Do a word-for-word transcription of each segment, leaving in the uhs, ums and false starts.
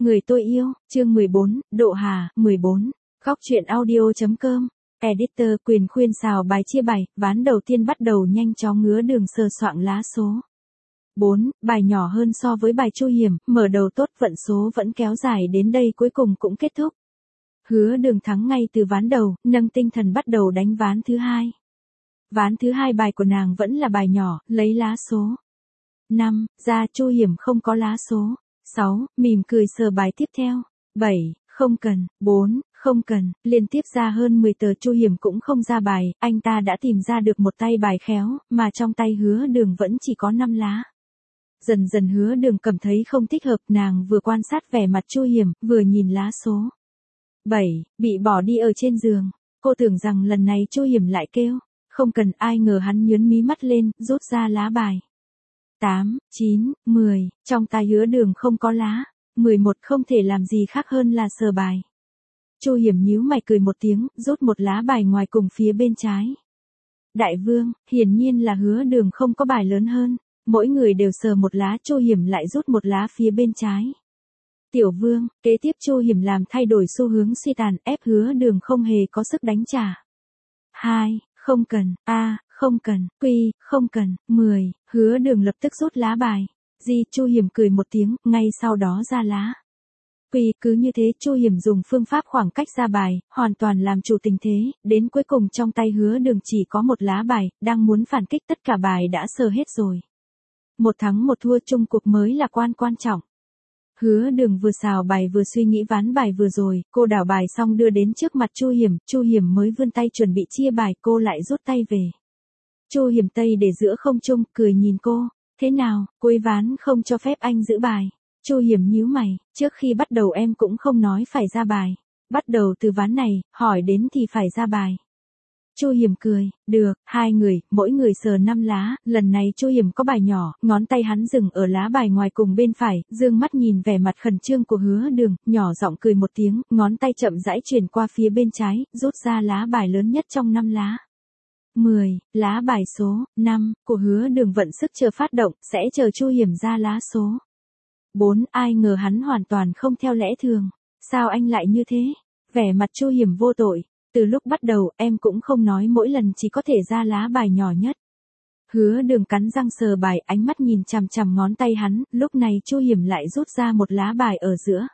Người tôi yêu, chương mười bốn, Độ Hà, mười bốn. Góc truyện audio.com. Editor Quyền khuyên xào bài chia bài, ván đầu tiên bắt đầu nhanh chóng ngứa đường sờ soạng lá số. bốn. Bài nhỏ hơn so với bài Chu Hiểm, mở đầu tốt vận số vẫn kéo dài đến đây cuối cùng cũng kết thúc. Hứa Đường thắng ngay từ ván đầu, nâng tinh thần bắt đầu đánh ván thứ hai. Ván thứ hai bài của nàng vẫn là bài nhỏ, lấy lá số năm, ra Chu Hiểm không có lá số. sáu. Mỉm cười sờ bài tiếp theo. bảy. Không cần. bốn. Không cần. Liên tiếp ra hơn mười tờ Chu Hiểm cũng không ra bài, anh ta đã tìm ra được một tay bài khéo, mà trong tay Hứa Đường vẫn chỉ có năm lá. Dần dần Hứa Đường cảm thấy không thích hợp, nàng vừa quan sát vẻ mặt Chu Hiểm, vừa nhìn lá số bảy, bị bỏ đi ở trên giường. Cô tưởng rằng lần này Chu Hiểm lại kêu không cần, ai ngờ hắn nhướng mí mắt lên, rút ra lá bài. tám, chín, mười, trong tay Hứa Đường không có lá. mười một không thể làm gì khác hơn là sờ bài. Chu Hiểm nhíu mày cười một tiếng, rút một lá bài ngoài cùng phía bên trái. Đại vương, hiển nhiên là Hứa Đường không có bài lớn hơn, mỗi người đều sờ một lá, Chu Hiểm lại rút một lá phía bên trái. Tiểu vương, kế tiếp Chu Hiểm làm thay đổi xu hướng suy tàn, ép Hứa Đường không hề có sức đánh trả. hai, không cần, a, không cần, quy, không cần, mười, Hứa Đường lập tức rút lá bài. Di, Chu Hiểm cười một tiếng, ngay sau đó ra lá. Quy, cứ như thế Chu Hiểm dùng phương pháp khoảng cách ra bài, hoàn toàn làm chủ tình thế, đến cuối cùng trong tay Hứa Đường chỉ có một lá bài, đang muốn phản kích tất cả bài đã sờ hết rồi. Một thắng một thua chung cuộc mới là quan quan trọng. Hứa Đường vừa xào bài vừa suy nghĩ ván bài vừa rồi, cô đảo bài xong đưa đến trước mặt Chu Hiểm, Chu Hiểm mới vươn tay chuẩn bị chia bài, cô lại rút tay về. Chu Hiểm tay để giữa không trung, cười nhìn cô, thế nào, cuối ván không cho phép anh giữ bài. Chu Hiểm nhíu mày, trước khi bắt đầu em cũng không nói phải ra bài. Bắt đầu từ ván này, hỏi đến thì phải ra bài. Chu Hiểm cười, được, hai người, mỗi người sờ năm lá, lần này Chu Hiểm có bài nhỏ, ngón tay hắn dừng ở lá bài ngoài cùng bên phải, dương mắt nhìn vẻ mặt khẩn trương của Hứa Đường, nhỏ giọng cười một tiếng, ngón tay chậm rãi chuyển qua phía bên trái, rút ra lá bài lớn nhất trong năm lá. mười, lá bài số năm của Hứa Đường vận sức chờ phát động, sẽ chờ Chu Hiểm ra lá số bốn, ai ngờ hắn hoàn toàn không theo lẽ thường. Sao anh lại như thế? Vẻ mặt Chu Hiểm vô tội. Từ lúc bắt đầu, em cũng không nói mỗi lần chỉ có thể ra lá bài nhỏ nhất. Hứa Đường cắn răng sờ bài, ánh mắt nhìn chằm chằm ngón tay hắn, lúc này Chu Hiểm lại rút ra một lá bài ở giữa.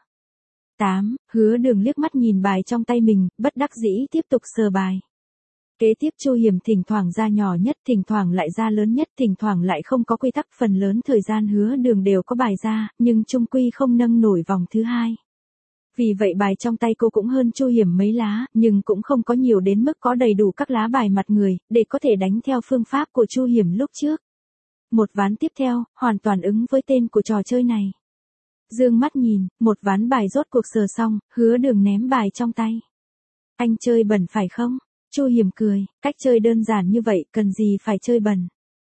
tám, Hứa Đường liếc mắt nhìn bài trong tay mình, bất đắc dĩ tiếp tục sờ bài. Kế tiếp Chu Hiểm thỉnh thoảng ra nhỏ nhất, thỉnh thoảng lại ra lớn nhất, thỉnh thoảng lại không có quy tắc, phần lớn thời gian Hứa Đường đều có bài ra, nhưng chung quy không nâng nổi vòng thứ hai. Vì vậy bài trong tay cô cũng hơn Chu Hiểm mấy lá, nhưng cũng không có nhiều đến mức có đầy đủ các lá bài mặt người, để có thể đánh theo phương pháp của Chu Hiểm lúc trước. Một ván tiếp theo, hoàn toàn ứng với tên của trò chơi này. Dương mắt nhìn, một ván bài rốt cuộc sờ xong, Hứa Đường ném bài trong tay. Anh chơi bẩn phải không? Chu Hiểm cười, cách chơi đơn giản như vậy, cần gì phải chơi bẩn.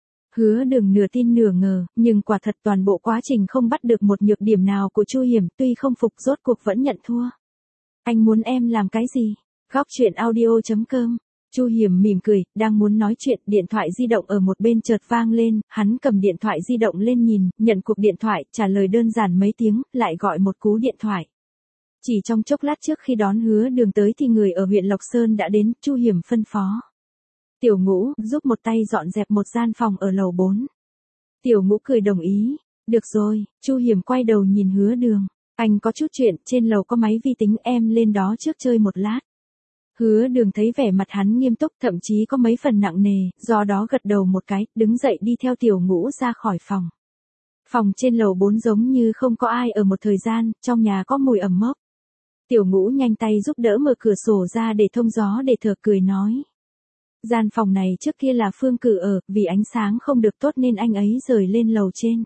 Hứa Đường nửa tin nửa ngờ, nhưng quả thật toàn bộ quá trình không bắt được một nhược điểm nào của Chu Hiểm, tuy không phục rốt cuộc vẫn nhận thua. Anh muốn em làm cái gì? Góc truyện audio.com. Chu Hiểm mỉm cười, đang muốn nói chuyện, điện thoại di động ở một bên chợt vang lên, hắn cầm điện thoại di động lên nhìn, nhận cuộc điện thoại, trả lời đơn giản mấy tiếng, lại gọi một cú điện thoại. Chỉ trong chốc lát trước khi đón Hứa Đường tới thì người ở huyện Lộc Sơn đã đến, Chu Hiểm phân phó. Tiểu Ngũ, giúp một tay dọn dẹp một gian phòng ở lầu bốn. Tiểu Ngũ cười đồng ý. Được rồi, Chu Hiểm quay đầu nhìn Hứa Đường. Anh có chút chuyện, trên lầu có máy vi tính, em lên đó trước chơi một lát. Hứa Đường thấy vẻ mặt hắn nghiêm túc, thậm chí có mấy phần nặng nề, do đó gật đầu một cái, đứng dậy đi theo Tiểu Ngũ ra khỏi phòng. Phòng trên lầu bốn giống như không có ai ở một thời gian, trong nhà có mùi ẩm mốc. Tiểu Ngũ nhanh tay giúp đỡ mở cửa sổ ra để thông gió, để thở cười nói. Gian phòng này trước kia là Phương Cử ở, vì ánh sáng không được tốt nên anh ấy rời lên lầu trên.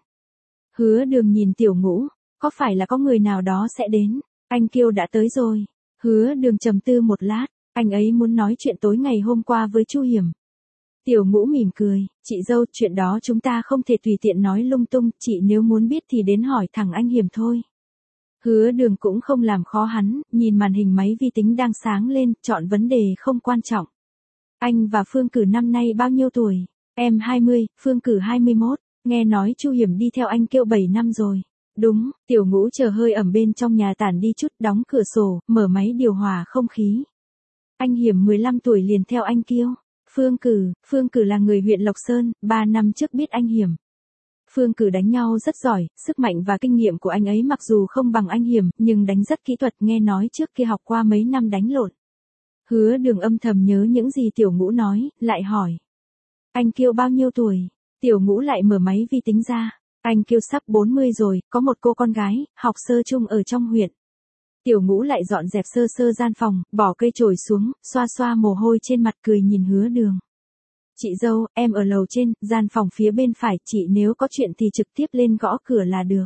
Hứa Đường nhìn Tiểu Ngũ, có phải là có người nào đó sẽ đến? Anh kêu đã tới rồi. Hứa Đường trầm tư một lát, anh ấy muốn nói chuyện tối ngày hôm qua với Chu Hiểm. Tiểu Ngũ mỉm cười, chị dâu, chuyện đó chúng ta không thể tùy tiện nói lung tung, chị nếu muốn biết thì đến hỏi thẳng anh Hiểm thôi. Hứa Đường cũng không làm khó hắn, nhìn màn hình máy vi tính đang sáng lên, chọn vấn đề không quan trọng. Anh và Phương Cử năm nay bao nhiêu tuổi? Em hai mươi, Phương Cử hai mươi mốt, nghe nói Chu Hiểm đi theo anh kêu bảy năm rồi. Đúng, Tiểu Ngũ chờ hơi ẩm bên trong nhà tản đi chút, đóng cửa sổ, mở máy điều hòa không khí. Anh Hiểm mười lăm tuổi liền theo anh Kiêu. Phương Cử, Phương Cử là người huyện Lộc Sơn, ba năm trước biết anh Hiểm. Phương Cử đánh nhau rất giỏi, sức mạnh và kinh nghiệm của anh ấy mặc dù không bằng anh Hiểm, nhưng đánh rất kỹ thuật, nghe nói trước kia học qua mấy năm đánh lộn. Hứa Đường âm thầm nhớ những gì Tiểu Ngũ nói, lại hỏi. Anh Kiêu bao nhiêu tuổi? Tiểu Ngũ lại mở máy vi tính ra. Anh Kiêu sắp bốn mươi rồi, có một cô con gái, học sơ chung ở trong huyện. Tiểu Ngũ lại dọn dẹp sơ sơ gian phòng, bỏ cây chổi xuống, xoa xoa mồ hôi trên mặt cười nhìn Hứa Đường. Chị dâu, em ở lầu trên, gian phòng phía bên phải, chị nếu có chuyện thì trực tiếp lên gõ cửa là được.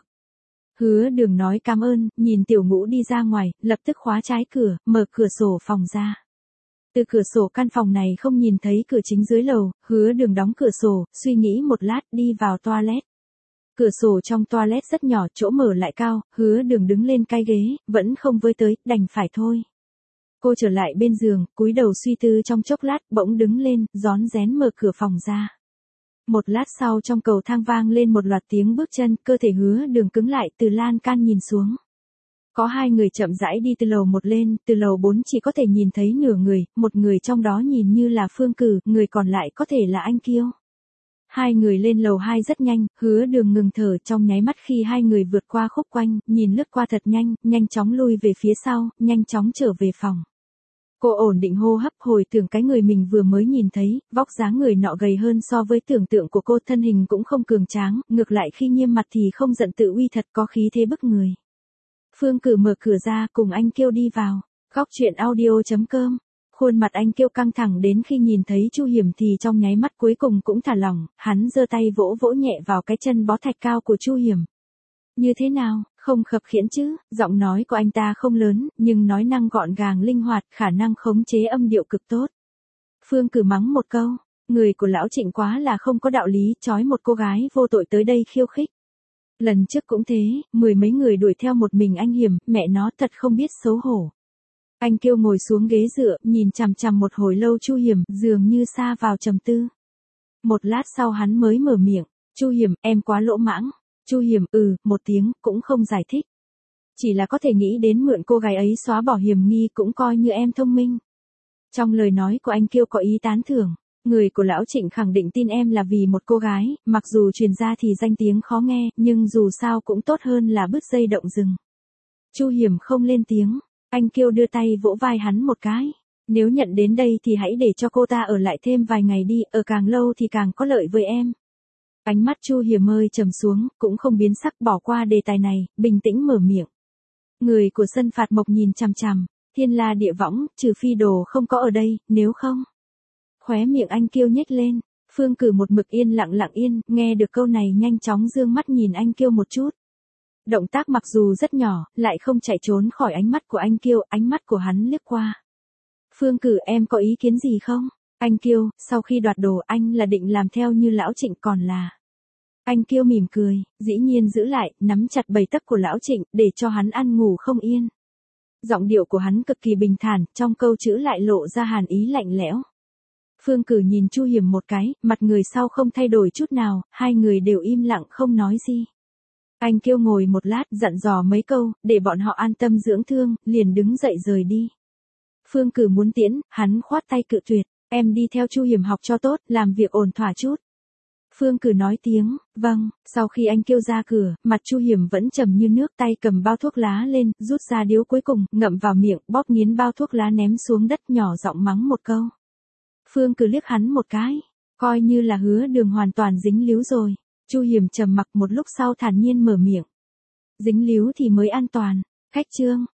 Hứa Đường nói cảm ơn, nhìn Tiểu Ngũ đi ra ngoài, lập tức khóa trái cửa, mở cửa sổ phòng ra. Từ cửa sổ căn phòng này không nhìn thấy cửa chính dưới lầu, Hứa Đường đóng cửa sổ, suy nghĩ một lát đi vào toilet. Cửa sổ trong toilet rất nhỏ, chỗ mở lại cao, Hứa Đường đứng lên cái ghế, vẫn không với tới, đành phải thôi. Cô trở lại bên giường, cúi đầu suy tư trong chốc lát, bỗng đứng lên, rón rén mở cửa phòng ra. Một lát sau trong cầu thang vang lên một loạt tiếng bước chân, cơ thể Hứa Đường cứng lại, từ lan can nhìn xuống. Có hai người chậm rãi đi từ lầu một lên, từ lầu bốn chỉ có thể nhìn thấy nửa người, một người trong đó nhìn như là Phương Cử, người còn lại có thể là anh Kiêu. Hai người lên lầu hai rất nhanh, Hứa Đường ngừng thở trong nháy mắt khi hai người vượt qua khúc quanh, nhìn lướt qua thật nhanh, nhanh chóng lui về phía sau, nhanh chóng trở về phòng. Cô ổn định hô hấp, hồi tưởng cái người mình vừa mới nhìn thấy, vóc dáng người nọ gầy hơn so với tưởng tượng của cô, thân hình cũng không cường tráng, ngược lại khi nghiêm mặt thì không giận tự uy, thật có khí thế bức người. Phương Cử mở cửa ra, cùng anh Kiêu đi vào. Góc truyện audio chấm com. Khuôn mặt anh Kiêu căng thẳng đến khi nhìn thấy Chu Hiểm thì trong nháy mắt cuối cùng cũng thả lỏng, hắn giơ tay vỗ vỗ nhẹ vào cái chân bó thạch cao của Chu Hiểm. Như thế nào, không khập khiễng chứ? Giọng nói của anh ta không lớn, nhưng nói năng gọn gàng linh hoạt, khả năng khống chế âm điệu cực tốt. Phương Cử mắng một câu, người của lão Trịnh quá là không có đạo lý, trói một cô gái vô tội tới đây khiêu khích. Lần trước cũng thế, mười mấy người đuổi theo một mình anh Hiểm, mẹ nó thật không biết xấu hổ. Anh Kiêu ngồi xuống ghế dựa, nhìn chằm chằm một hồi lâu Chu Hiểm, dường như sa vào trầm tư. Một lát sau hắn mới mở miệng, Chu Hiểm, em quá lỗ mãng. Chu Hiểm, ừ, một tiếng, cũng không giải thích. Chỉ là có thể nghĩ đến mượn cô gái ấy xóa bỏ hiểm nghi cũng coi như em thông minh. Trong lời nói của anh Kiêu có ý tán thưởng. Người của lão Trịnh khẳng định tin em là vì một cô gái, mặc dù truyền ra thì danh tiếng khó nghe, nhưng dù sao cũng tốt hơn là bứt dây động rừng. Chu Hiểm không lên tiếng, anh Kiêu đưa tay vỗ vai hắn một cái. Nếu nhận đến đây thì hãy để cho cô ta ở lại thêm vài ngày đi, ở càng lâu thì càng có lợi với em. Ánh mắt Chu Hiểm ơi trầm xuống, cũng không biến sắc, bỏ qua đề tài này, bình tĩnh mở miệng. Người của sân phạt mộc nhìn chằm chằm, thiên la địa võng, trừ phi đồ không có ở đây, nếu không. Khóe miệng anh Kiêu nhếch lên, Phương Cử một mực yên lặng lặng yên, nghe được câu này nhanh chóng dương mắt nhìn anh Kiêu một chút. Động tác mặc dù rất nhỏ, lại không chạy trốn khỏi ánh mắt của anh Kiêu, ánh mắt của hắn liếc qua. Phương Cử, em có ý kiến gì không? Anh Kiêu, sau khi đoạt đồ anh là định làm theo như lão Trịnh còn là. Anh Kiêu mỉm cười, dĩ nhiên giữ lại, nắm chặt bầy tấc của lão Trịnh, để cho hắn ăn ngủ không yên. Giọng điệu của hắn cực kỳ bình thản, trong câu chữ lại lộ ra hàn ý lạnh lẽo. Phương Cử nhìn Chu Hiểm một cái, mặt người sau không thay đổi chút nào, hai người đều im lặng không nói gì. Anh Kiêu ngồi một lát, dặn dò mấy câu, để bọn họ an tâm dưỡng thương, liền đứng dậy rời đi. Phương Cử muốn tiễn, hắn khoát tay cự tuyệt, em đi theo Chu Hiểm học cho tốt, làm việc ổn thỏa chút. Phương Cử nói tiếng, vâng, sau khi anh Kiêu ra cửa, mặt Chu Hiểm vẫn trầm như nước, tay cầm bao thuốc lá lên, rút ra điếu cuối cùng, ngậm vào miệng, bóp nghiến bao thuốc lá ném xuống đất, nhỏ giọng mắng một câu. Phương Cử liếc hắn một cái, coi như là Hứa Đường hoàn toàn dính líu rồi. Chu Hiểm trầm mặc một lúc sau thản nhiên mở miệng. Dính líu thì mới an toàn. Khách chương.